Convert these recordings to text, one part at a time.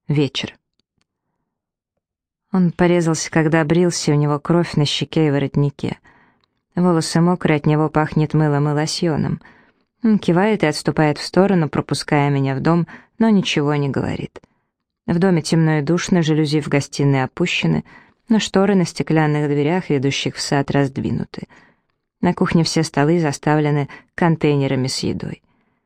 Вечер. Он порезался, когда брился, у него кровь на щеке и воротнике. Волосы мокрые, от него пахнет мылом и лосьоном. Он кивает и отступает в сторону, пропуская меня в дом, но ничего не говорит. В доме темно и душно, жалюзи в гостиной опущены, но шторы на стеклянных дверях, ведущих в сад, раздвинуты. На кухне все столы заставлены контейнерами с едой.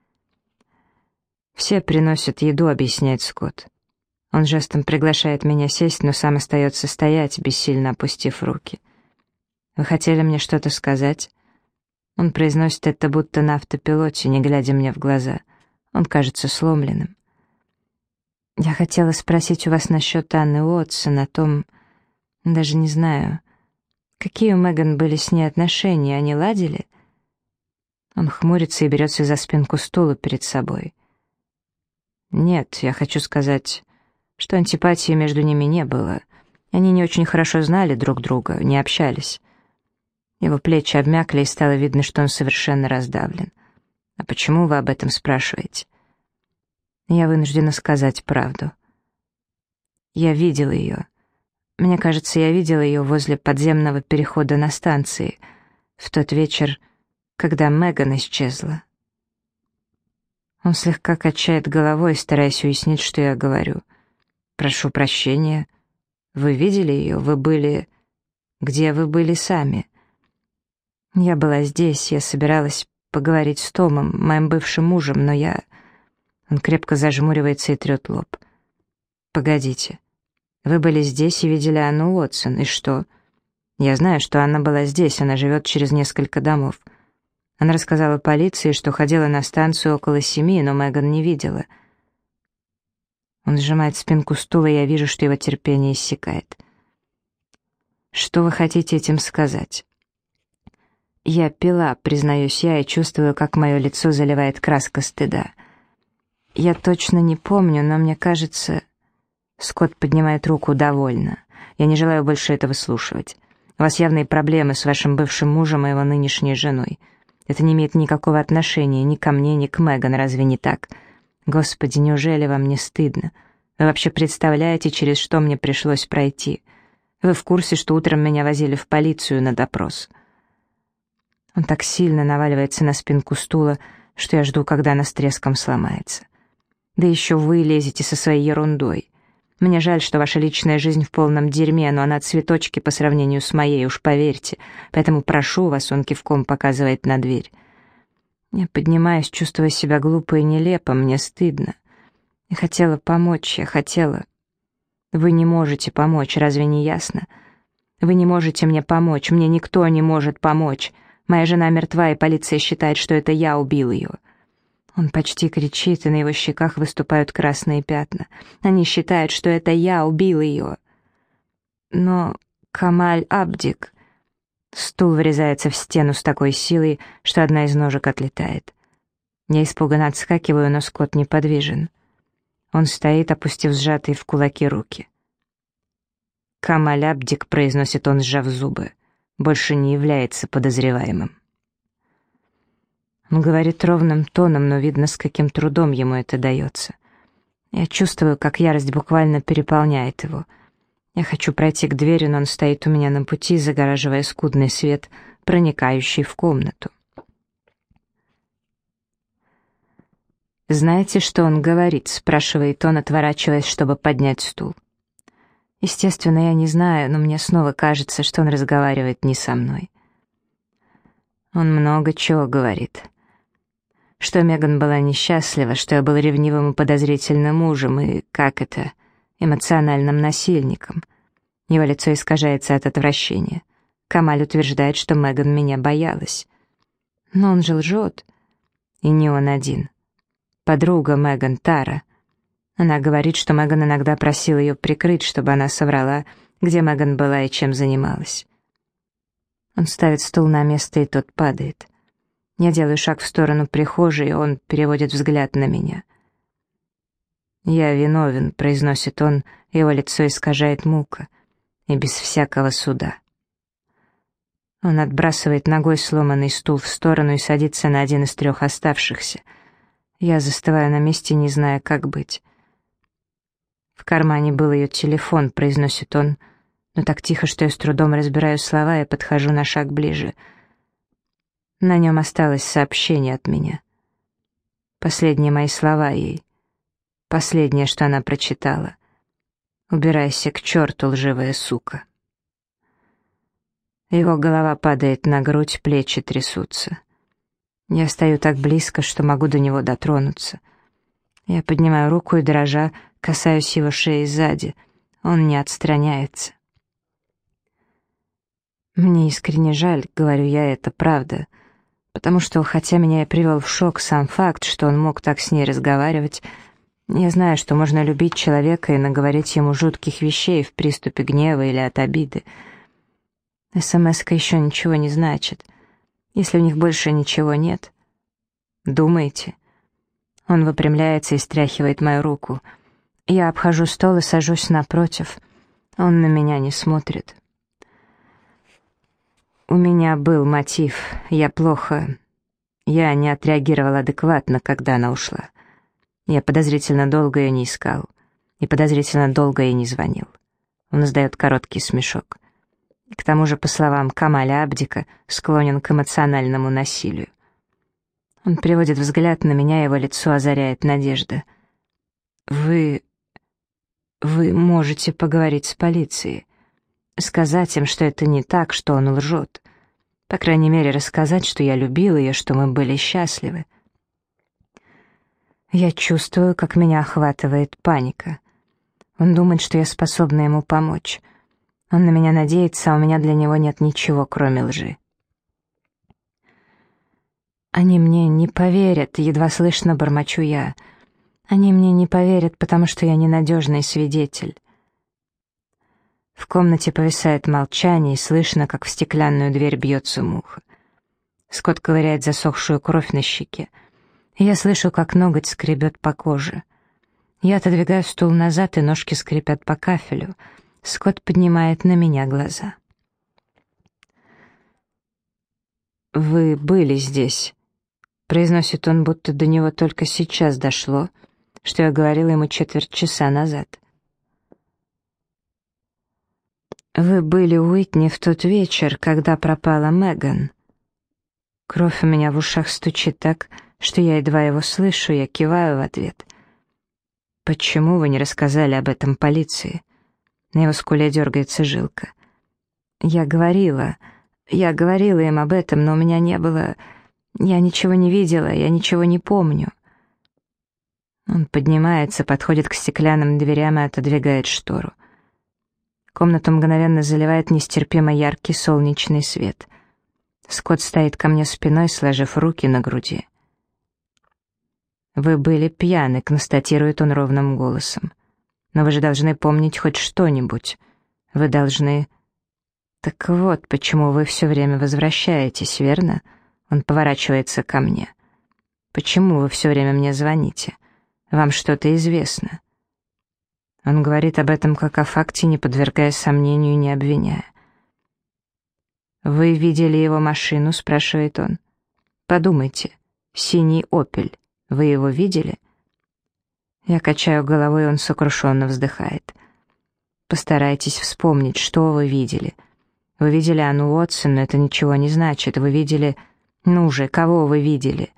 «Все приносят еду», — объясняет Скотт. Он жестом приглашает меня сесть, но сам остается стоять, бессильно опустив руки. «Вы хотели мне что-то сказать?» Он произносит это будто на автопилоте, не глядя мне в глаза. Он кажется сломленным. «Я хотела спросить у вас насчет Анны Уотсон, о том... Даже не знаю. Какие у Меган были с ней отношения, они ладили?» Он хмурится и берется за спинку стула перед собой. «Нет, я хочу сказать, что антипатии между ними не было. Они не очень хорошо знали друг друга, не общались». Его плечи обмякли, и стало видно, что он совершенно раздавлен. «А почему вы об этом спрашиваете?» Я вынуждена сказать правду. Я видел ее. Мне кажется, я видел ее возле подземного перехода на станции, в тот вечер, когда Меган исчезла. Он слегка качает головой, стараясь уяснить, что я говорю. «Прошу прощения. Вы видели ее? Вы были... Где вы были сами?» «Я была здесь, я собиралась поговорить с Томом, моим бывшим мужем, но я...» Он крепко зажмуривается и трет лоб. «Погодите. Вы были здесь и видели Анну Уотсон, и что?» «Я знаю, что Анна была здесь, она живет через несколько домов. Она рассказала полиции, что ходила на станцию около 7, но Меган не видела». Он сжимает спинку стула, и я вижу, что его терпение иссякает. «Что вы хотите этим сказать?» «Я пила», — признаюсь я, и чувствую, как мое лицо заливает краска стыда. «Я точно не помню, но мне кажется...» Скотт поднимает руку довольно. «Я не желаю больше этого слушать. У вас явные проблемы с вашим бывшим мужем и его нынешней женой. Это не имеет никакого отношения ни ко мне, ни к Меган, разве не так? Господи, неужели вам не стыдно? Вы вообще представляете, через что мне пришлось пройти? Вы в курсе, что утром меня возили в полицию на допрос?» Он так сильно наваливается на спинку стула, что я жду, когда она с треском сломается. «Да еще вы лезете со своей ерундой. Мне жаль, что ваша личная жизнь в полном дерьме, но она цветочки по сравнению с моей, уж поверьте. Поэтому прошу вас», — он кивком показывает на дверь. Я поднимаюсь, чувствуя себя глупо и нелепо, мне стыдно. Я хотела помочь, я хотела... Вы не можете помочь, разве не ясно? Вы не можете мне помочь, мне никто не может помочь. Моя жена мертва, и полиция считает, что это я убил ее». Он почти кричит, и на его щеках выступают красные пятна. Они считают, что это я убил ее. Но Камаль Абдик... Стул врезается в стену с такой силой, что одна из ножек отлетает. Я испуганно отскакиваю, но Скотт неподвижен. Он стоит, опустив сжатые в кулаки руки. «Камаль Абдик», — произносит он, сжав зубы, — «больше не является подозреваемым». Он говорит ровным тоном, но видно, с каким трудом ему это дается. Я чувствую, как ярость буквально переполняет его. Я хочу пройти к двери, но он стоит у меня на пути, загораживая скудный свет, проникающий в комнату. «Знаете, что он говорит?» — спрашивает он, отворачиваясь, чтобы поднять стул. Естественно, я не знаю, но мне снова кажется, что он разговаривает не со мной. Он много чего говорит. Что Меган была несчастлива, что я был ревнивым и подозрительным мужем, и, как это, эмоциональным насильником. Его лицо искажается от отвращения. Камаль утверждает, что Меган меня боялась. Но он же лжет. И не он один. Подруга Меган, Тара. Она говорит, что Меган иногда просила ее прикрыть, чтобы она соврала, где Меган была и чем занималась. Он ставит стул на место, и тот падает. Я делаю шаг в сторону прихожей, и он переводит взгляд на меня. «Я виновен», — произносит он, его лицо искажает мука, и без всякого суда. Он отбрасывает ногой сломанный стул в сторону и садится на один из 3 оставшихся. Я застываю на месте, не зная, как быть. В кармане был ее телефон», — произносит он, но так тихо, что я с трудом разбираю слова и подхожу на шаг ближе. На нем осталось сообщение от меня. Последние мои слова ей. Последнее, что она прочитала. «Убирайся к черту, лживая сука». Его голова падает на грудь, плечи трясутся. Я стою так близко, что могу до него дотронуться. Я поднимаю руку и, дрожа, касаюсь его шеи сзади. Он не отстраняется. «Мне искренне жаль», — говорю я, — «это правда». Потому что, хотя меня и привел в шок сам факт, что он мог так с ней разговаривать, я знаю, что можно любить человека и наговорить ему жутких вещей в приступе гнева или от обиды. СМС-ка еще ничего не значит. Если у них больше ничего нет. Думаете? Он выпрямляется и стряхивает мою руку. Я обхожу стол и сажусь напротив. Он на меня не смотрит. У меня был мотив. Я не отреагировал адекватно, когда она ушла. Я подозрительно долго ее не искал. И подозрительно долго ей не звонил. Он издает короткий смешок. К тому же, по словам Камаля Абдика, склонен к эмоциональному насилию. Он переводит взгляд на меня, его лицо озаряет надежда. Вы можете поговорить с полицией. Сказать им, что это не так, что он лжет. По крайней мере, рассказать, что я любил ее, что мы были счастливы. Я чувствую, как меня охватывает паника. Он думает, что я способна ему помочь. Он на меня надеется, а у меня для него нет ничего, кроме лжи. Они мне не поверят, едва слышно бормочу я. Они мне не поверят, потому что я ненадежный свидетель. В комнате повисает молчание, и слышно, как в стеклянную дверь бьется муха. Скотт ковыряет засохшую кровь на щеке. И я слышу, как ноготь скребет по коже. Я отодвигаю стул назад, и ножки скрипят по кафелю. Скотт поднимает на меня глаза. «Вы были здесь», — произносит он, будто до него только сейчас дошло, что я говорила ему четверть часа назад. «Вы были у Уитни в тот вечер, когда пропала Меган». Кровь у меня в ушах стучит так, что я едва его слышу, я киваю в ответ. «Почему вы не рассказали об этом полиции?» На его скуле дергается жилка. Я говорила им об этом, но у меня не было... Я ничего не видела, я ничего не помню». Он поднимается, подходит к стеклянным дверям и отодвигает штору. Комнату мгновенно заливает нестерпимо яркий солнечный свет. Скотт стоит ко мне спиной, сложив руки на груди. «Вы были пьяны», — констатирует он ровным голосом. «Но вы же должны помнить хоть что-нибудь. Вы должны...» «Так вот, почему вы все время возвращаетесь, верно?» Он поворачивается ко мне. «Почему вы все время мне звоните? Вам что-то известно?» Он говорит об этом как о факте, не подвергая сомнению и не обвиняя. «Вы видели его машину?» — спрашивает он. «Подумайте, синий «Опель». Вы его видели?» Я качаю головой, и он сокрушенно вздыхает. «Постарайтесь вспомнить, что вы видели. Вы видели Анну Уотсон, но это ничего не значит. Вы видели... Ну же, кого вы видели?»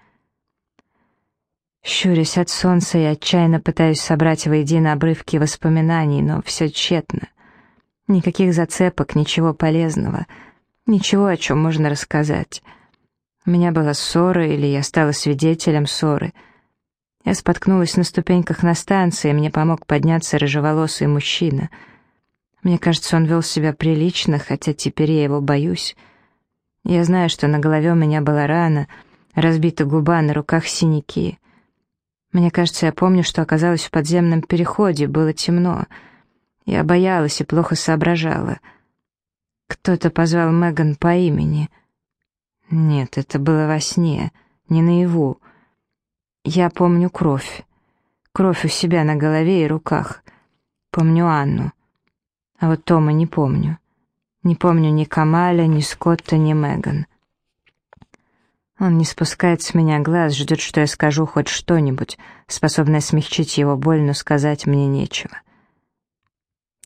Щурясь от солнца, я отчаянно пытаюсь собрать воедино обрывки воспоминаний, но все тщетно. Никаких зацепок, ничего полезного, ничего, о чем можно рассказать. У меня была ссора, или я стала свидетелем ссоры. Я споткнулась на ступеньках на станции, и мне помог подняться рыжеволосый мужчина. Мне кажется, он вел себя прилично, хотя теперь я его боюсь. Я знаю, что на голове у меня была рана, разбита губа, на руках синяки. Мне кажется, я помню, что оказалась в подземном переходе, было темно. Я боялась и плохо соображала. Кто-то позвал Меган по имени. Нет, это было во сне, не наяву. Я помню кровь. Кровь у себя на голове и руках. Помню Анну. А вот Тома не помню. Не помню ни Камаля, ни Скотта, ни Меган. Он не спускает с меня глаз, ждет, что я скажу хоть что-нибудь, способное смягчить его боль, но сказать мне нечего.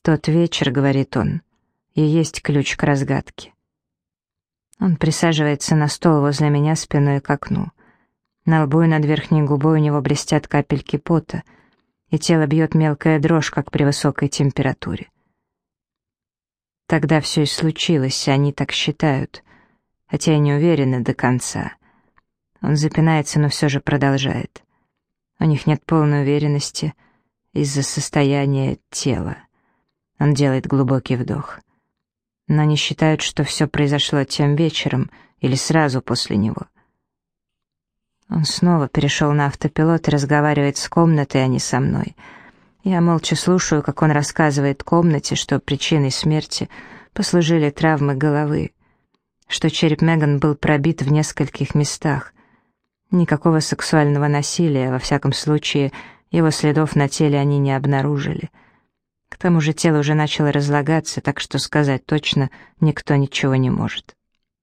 «Тот вечер, — говорит он, — и есть ключ к разгадке». Он присаживается на стол возле меня спиной к окну. На лбу и над верхней губой у него блестят капельки пота, и тело бьет мелкая дрожь, как при высокой температуре. Тогда все и случилось, они так считают, хотя и не уверены до конца. Он запинается, но все же продолжает. У них нет полной уверенности из-за состояния тела. Он делает глубокий вдох. Но они считают, что все произошло тем вечером или сразу после него. Он снова перешел на автопилот и разговаривает с комнатой, а не со мной. Я молча слушаю, как он рассказывает комнате, что причиной смерти послужили травмы головы, что череп Меган был пробит в нескольких местах. Никакого сексуального насилия, во всяком случае, его следов на теле они не обнаружили. К тому же тело уже начало разлагаться, так что сказать точно никто ничего не может.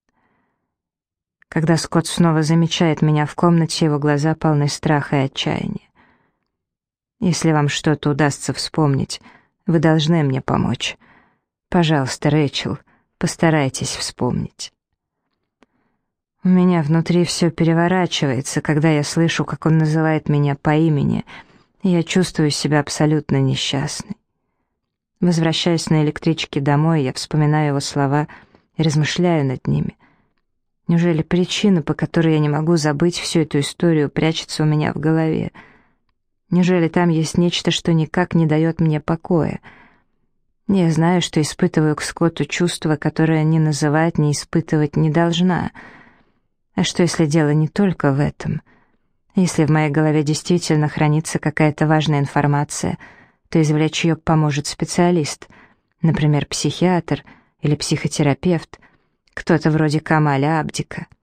Когда Скотт снова замечает меня в комнате, его глаза полны страха и отчаяния. «Если вам что-то удастся вспомнить, вы должны мне помочь. Пожалуйста, Рэйчел, постарайтесь вспомнить». У меня внутри все переворачивается, когда я слышу, как он называет меня по имени, и я чувствую себя абсолютно несчастной. Возвращаясь на электричке домой, я вспоминаю его слова и размышляю над ними. Неужели причина, по которой я не могу забыть всю эту историю, прячется у меня в голове? Неужели там есть нечто, что никак не дает мне покоя? Я знаю, что испытываю к Скотту чувство, которое ни называть, ни испытывать не должна. А что, если дело не только в этом? Если в моей голове действительно хранится какая-то важная информация, то извлечь ее поможет специалист, например, психиатр или психотерапевт, кто-то вроде Камаля Абдика.